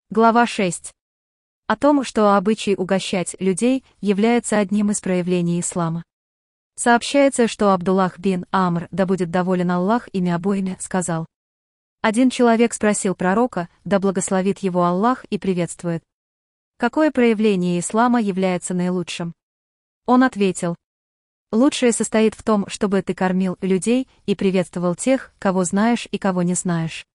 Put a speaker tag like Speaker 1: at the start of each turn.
Speaker 1: Глава 6. О том, что обычай угощать людей является одним из проявлений ислама. Сообщается, что Абдуллах бин Амр, да будет доволен Аллах ими обоими, сказал. Один человек спросил пророка, да благословит его Аллах и приветствует. Какое проявление ислама является наилучшим? Он ответил. Лучшее состоит в том, чтобы ты кормил людей и приветствовал тех, кого знаешь и кого не знаешь.